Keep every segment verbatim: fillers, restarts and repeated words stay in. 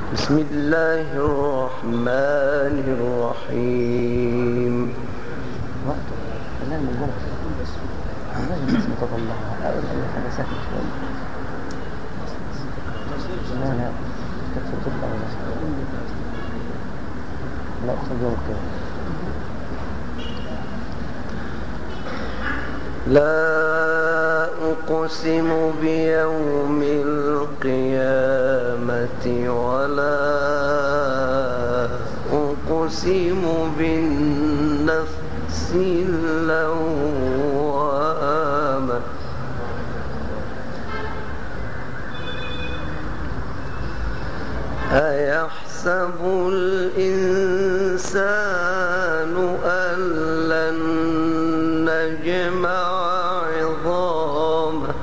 بسم الله الرحمن الرحيم. وقت خلال من جمعة لازم الناس متطلعة أول أي حاجة سهلة شوية. لا لا كانت تطلع لا أقصد يوم كده. لا أقسم بيوم القيامة ولا أقسم بالنفس اللوامة أيحسب الإنسان أن لن نجمع عظامه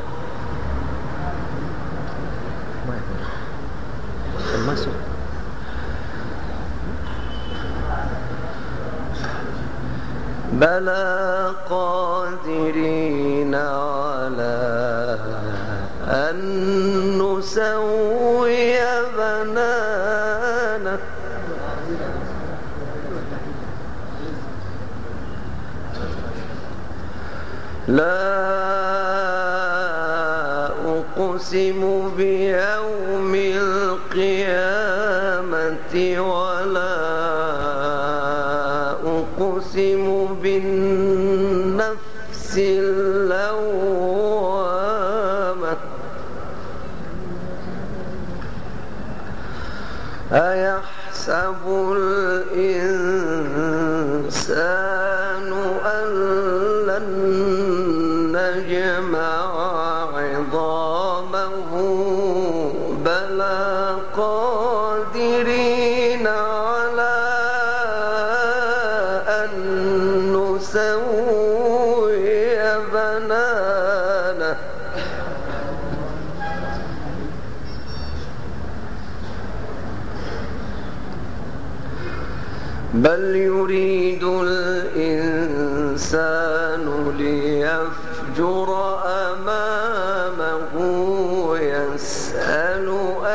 بلى قادرين على أن نسوي بنانه لا أقسم بيوم القيامة ولا أقسم بالنفس اللوامة أيحسب الإنسان أن لن نجمع عظامه بلى قادرين على أن نسوي بنانه بل يريد الإنسان ليفجر أمامه يسأل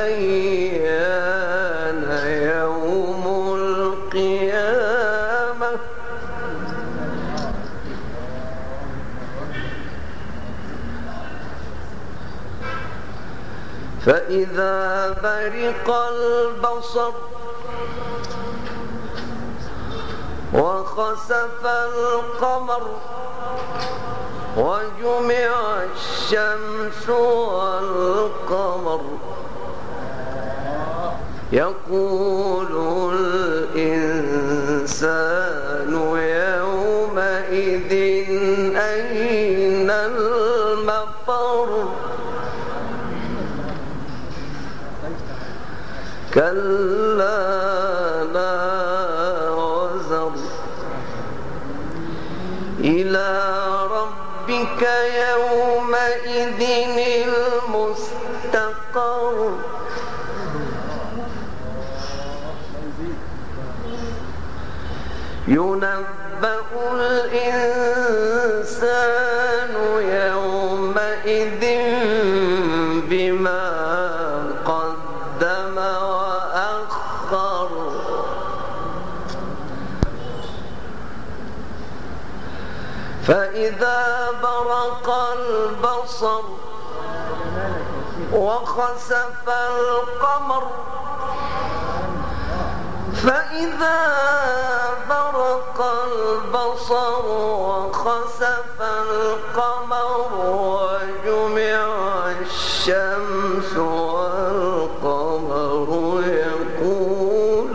أيان يوم القيامة فإذا برق البصر وخسف القمر وجمع الشمس والقمر يقول الإنسان يومئذ أين المفر كلا لا وزر إلى ربك يومئذ المستقر ينبأ الإنسان يومئذ بما قدم وأخر فإذا برق البصر وخسف القمر فإذا برق البصر وخسف القمر وجمع الشمس والقمر يقول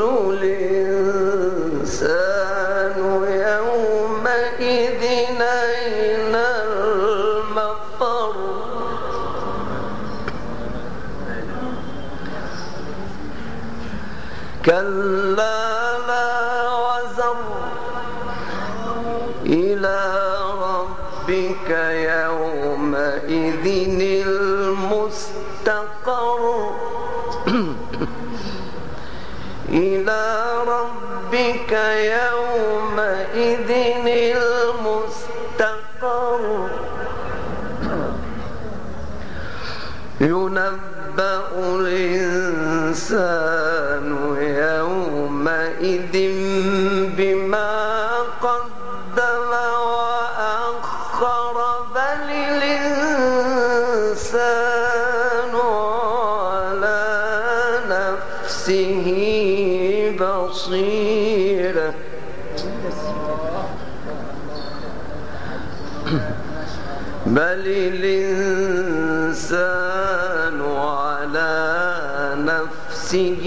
الإنسان يومئذ أين المفر كلا لا وزر إلى ربك يومئذ المستقر إلى ربك يومئذ المستقر ينبأ الإنسان نفسه بصيرة بل الإنسان على نفسه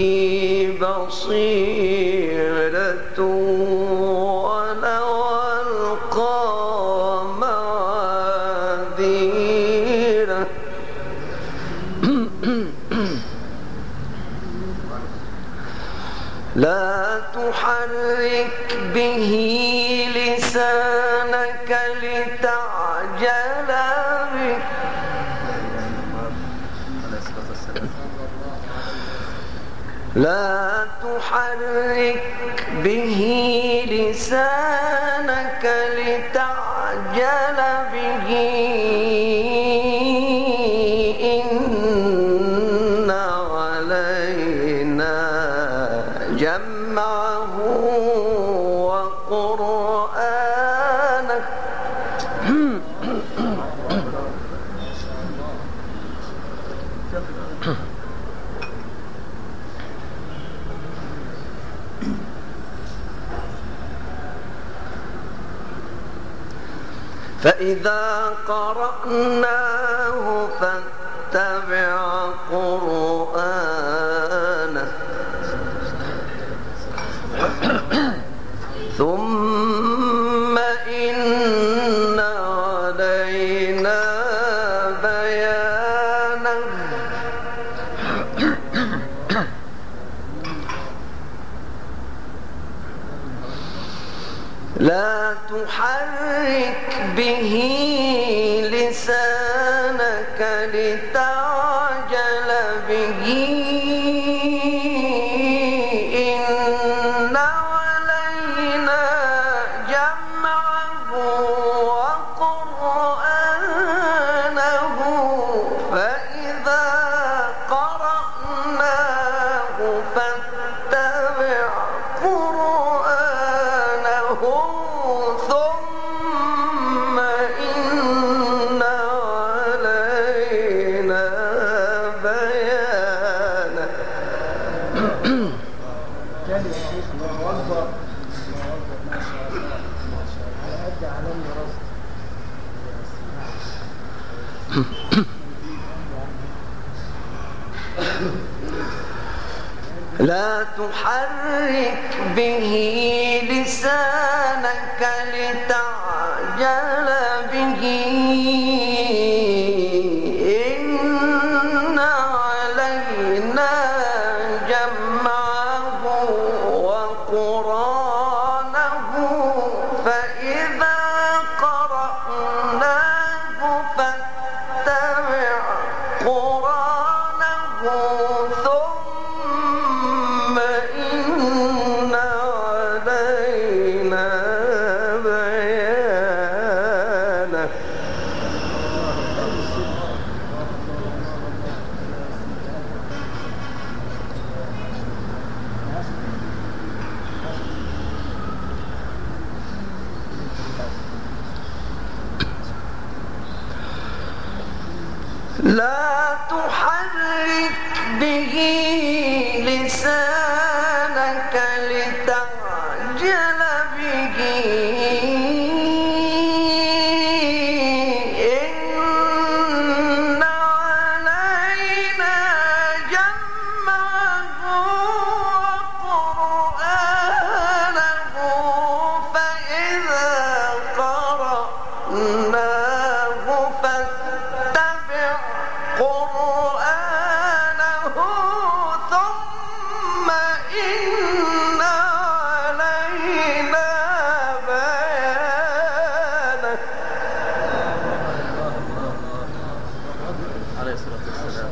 بصيرة ولو ألقى معاذيره لا تحرك به لسانك لتعجل به لا تحرك به لسانك لتعجل به إن علينا جمعه وقرآنه فإذا قرأناه فاتبع قرآنه ثم إن علينا بيانه لا تحرك به لسانك لتعجل به إن علينا جمعه وقرآنه فإذا قرأناه فاتبع قرآنه ثم إن علينا بيانه تاني الشيخ الله أكبر على قد علمنا رصد لا تحرك به لسانك لتعجل به إن علينا جمعه وقرآنه فإذا قرأناه فاتبع قرآنه ثم إن علينا بيانه لا تحرك به لسانك لتعجل به إن علينا جمعه وقرآنه فإذا قرأناه فاتبع قرآنه ثم إن علينا بيانه عليه الصلاة والسلام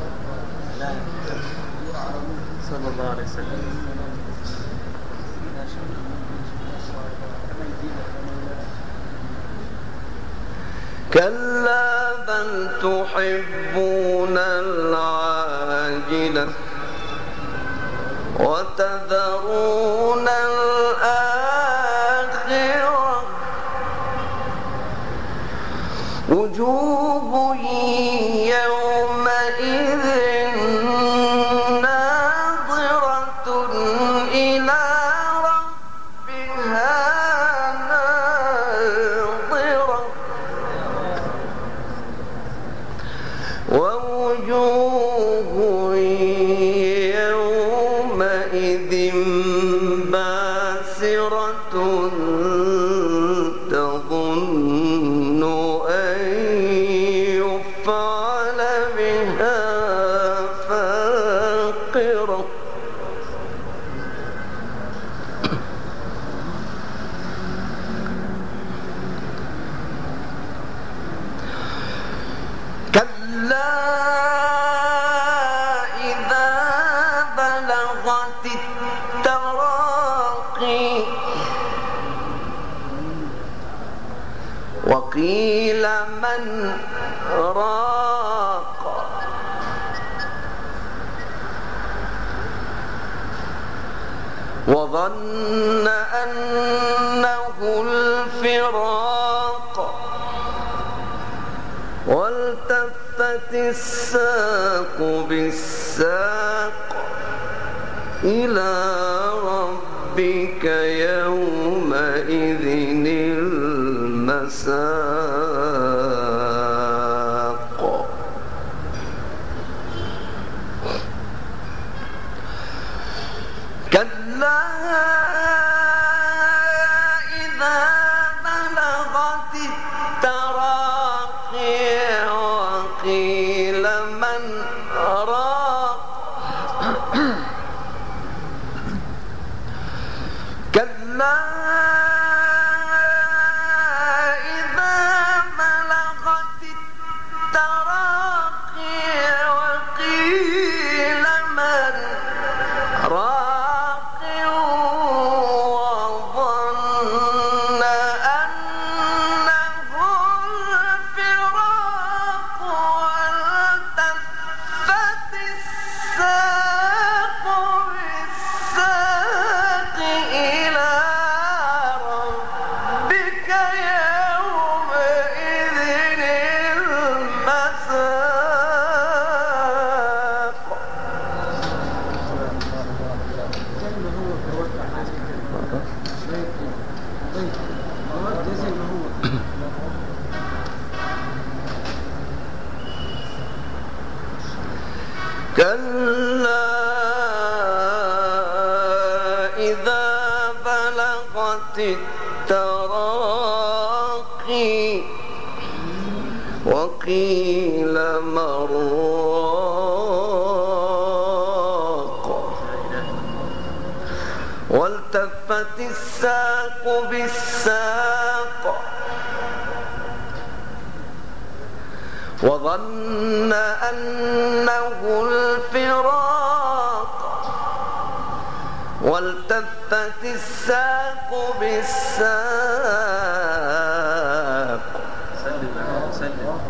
صلى الله عليه وسلم. كلا بل تحبون العاجلة وتذرون الآخرة وجوه يومئذ ناظرة الآخرة كلا إذا بلغت التراقي وقيل من راق وظن أنه الفراق والتفت الساق بالساق إلى ربك يومئذ المساق كلا إذا بلغت التراقي وقيل من راق كلا إذا بلغت التراقي وقيل من راق وظن أنه الفراق والتفت الساق بالساق إلى ربك يومئذ المساق كلا إذا بلغت التراقي وقيل من راق والتفت الساق بالساق وظن أنه الفراق والتفت الساق بالساق سلم سلم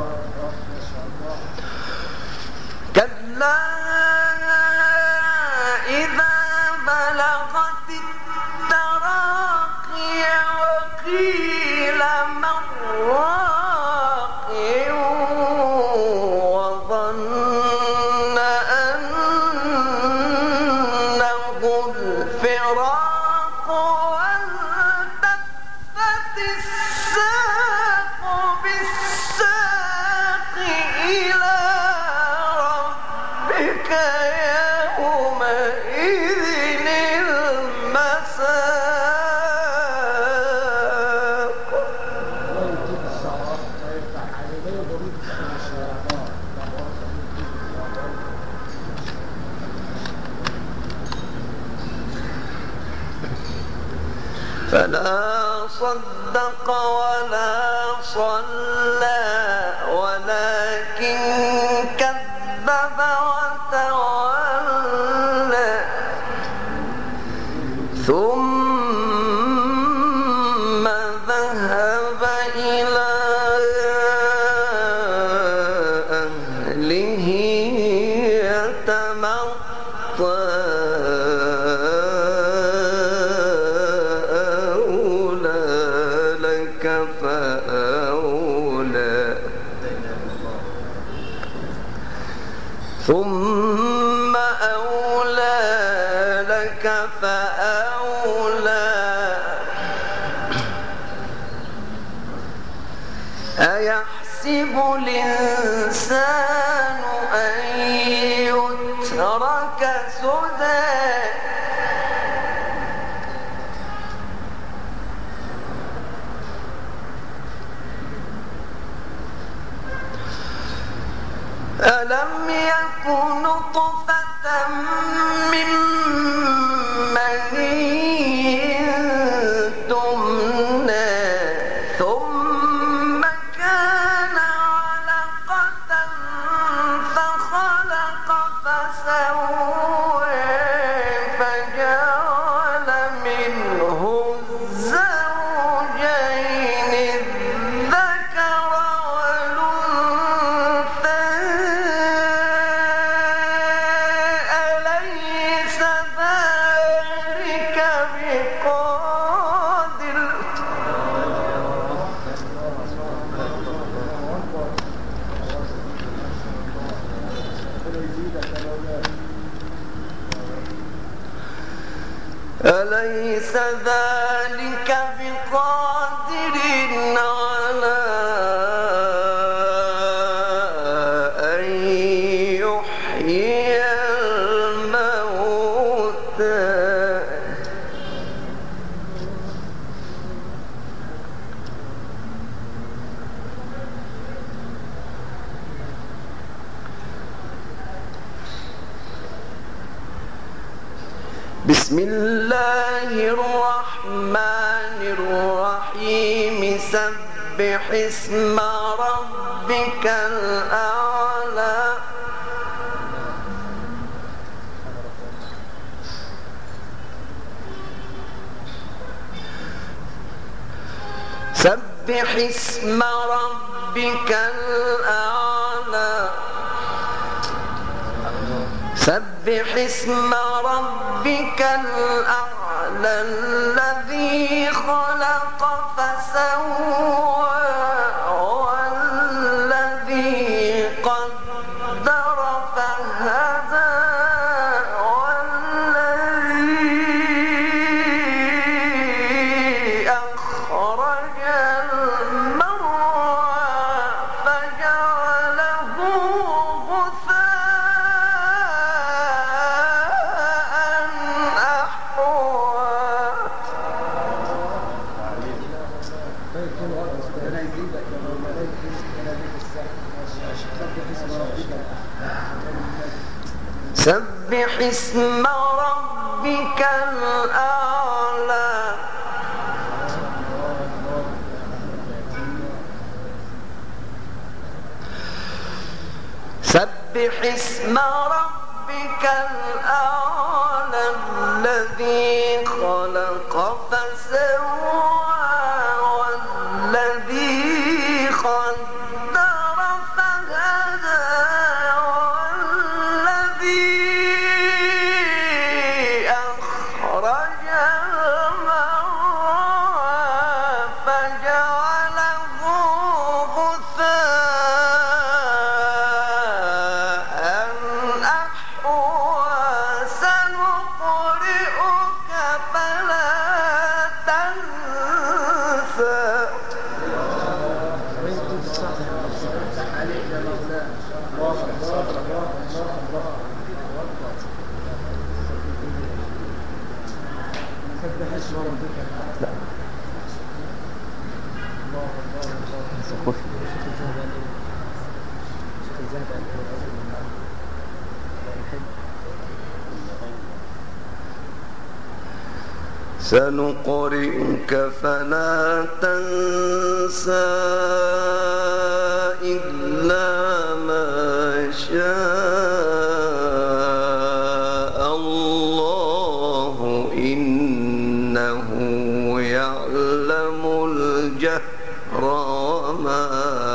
كلا إذا بلغت التراقي وقيل من راق وظن أنه الفراق والتفت الساق بالساق إلى ربك يومئذ المساق فلا صدق ولا صلى ولكن كذب وتولى ثم ذهب إلى أهله يتمطى فأولى ثم أولى لك فأولى أيحسب الإنسان أن يترك سدى ألم يكن نطفة من مني تمنى ثم كان علقة فخلق فسوى فجعل منه الزوجين الذكر والأنثى أليس ذلك بقادر أليس ذلك بقادر على أن يحيي الموتى بسم الله الرحمن الرحيم سبح اسم ربك الأعلى سبح اسم ربك الأعلى سبح اسم ربك الأعلى الذي خلق فسوى والذي قدر فهدى والذي أخرج المرعى فجعله سبح اسم ربك الأعلى سبح اسم ربك الأعلى الذي خلق فسوى والذي قدر فهدى والذي أخرج المرعى فجعله غثاء أحوى سنقرئك فلا تنسى سنقرئك فلا تنسى إلا ما شاء الله إنه يعلم الجهر وما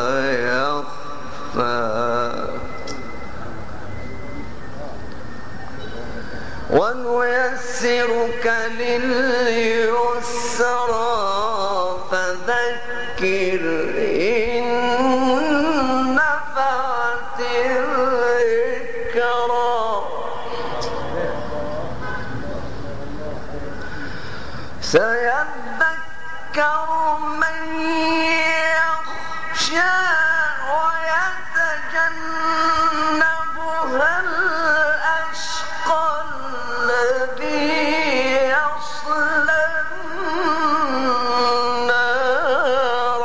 يخفى ونيسرك لليسرى فذكر إن نفعت الذكرى سيذكر من يخشى ويتجنبها الأشقى الذي يصلى النار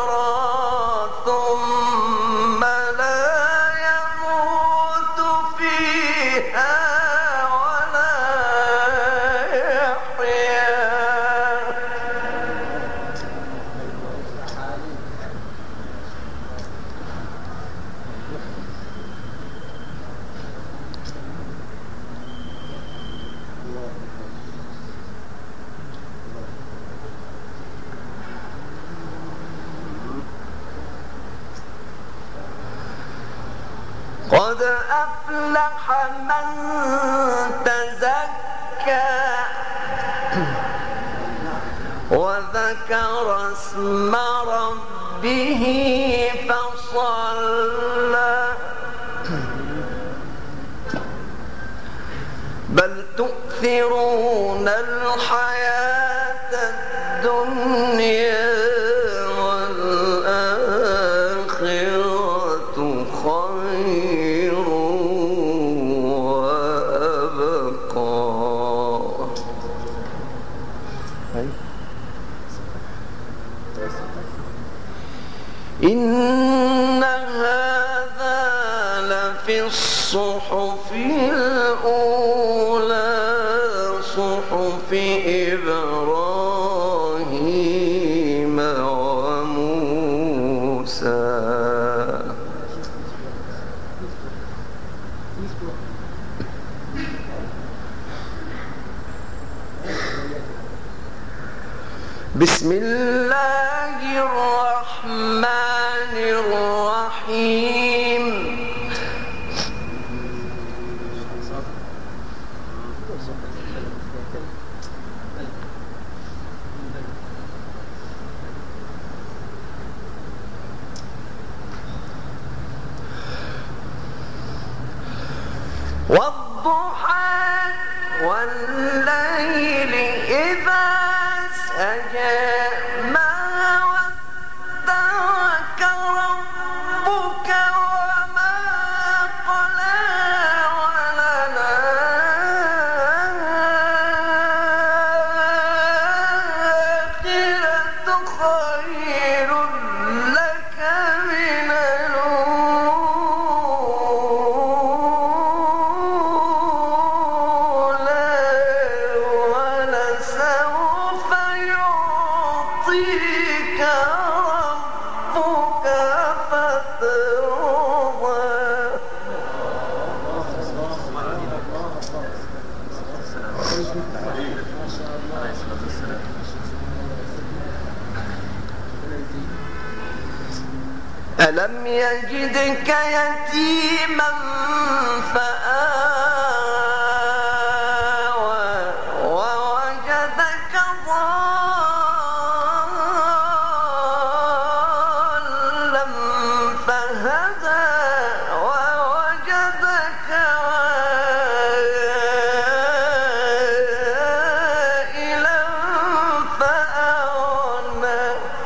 الكبرى ثم لا يموت فيها ولا يحيا قد أفلح من تزكى وذكر اسم ربه فصلى بل تؤثرون الحياة الدنيا والآخرة خير وأبقى. إن هذا لفي الصحف الأولى صحف إبراهيم وموسى. بسم الله الرحمن الرحيم. والضحى والليل إذا سجى ما ودعك ربك وما قلى وللآخرة خير لك من الأولى ولسوف يعطيك ربك فترضى. ألم يجدك يتيما فآوى ووجدك ضالا فهدى ووجدك عائلا فأغنى.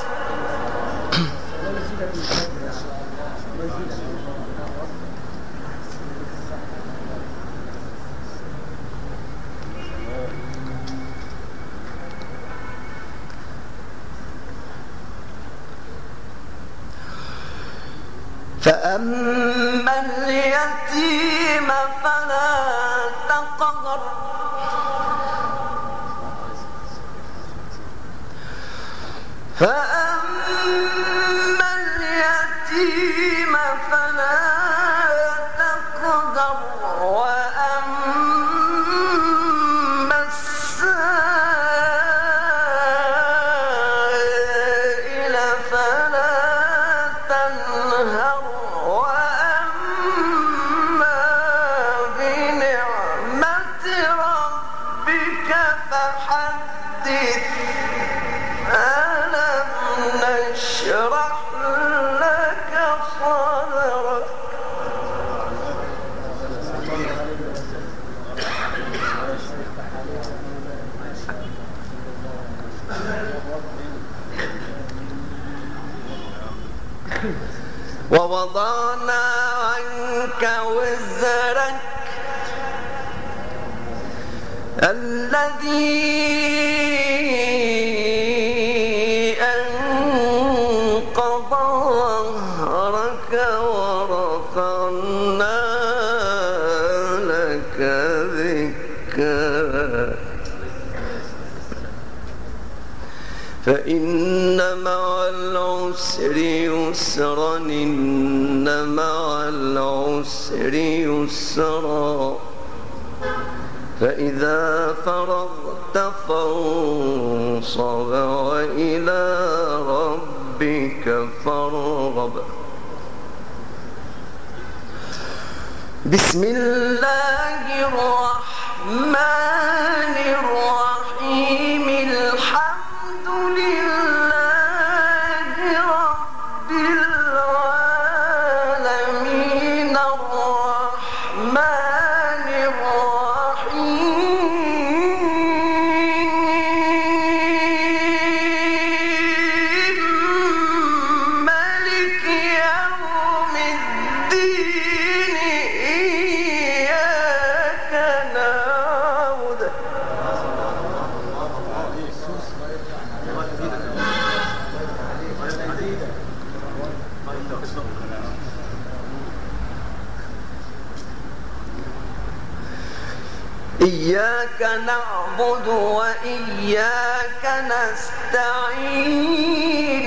فأما اليتيم فلا تقهر فأما اليتيم فلا تقهر وأما السائل فلا تنهر وأما بنعمة ربك فحدث. ألم نشرح لك صدرك ووضعنا عنك وزرك الذي أنقض ظهرك ورفعنا لك لك ذكرا فإن مع العسر يسرا إن مع العسر يسرا فإذا فرغت فانصب وإلى ربك فارغب. بسم الله الرحمن الرحيم الحمد لله رب العالمين الرحمن الرحيم مالك يوم الدين إياك نعبد إياك نعبد وإياك نستعين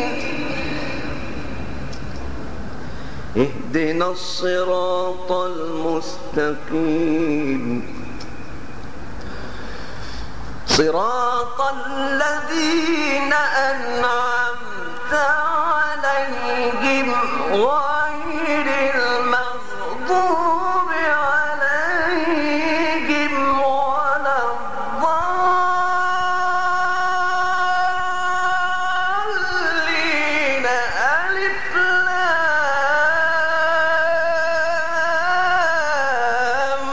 اهدنا الصراط المستقيم صراط الذين أنعمت عليهم غير المغضوب عليهم ولا الضالين ألف لام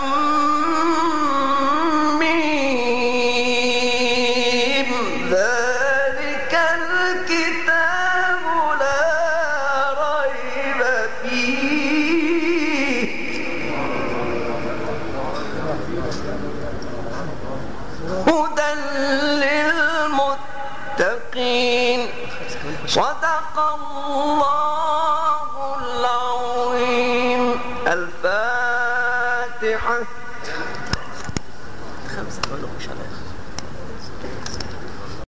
ميم ذلك الكتاب لا ريب فيه هدى للمتقين صدق الله العظيم. الفاتحة. خمسة أقول لك إن شاء الله.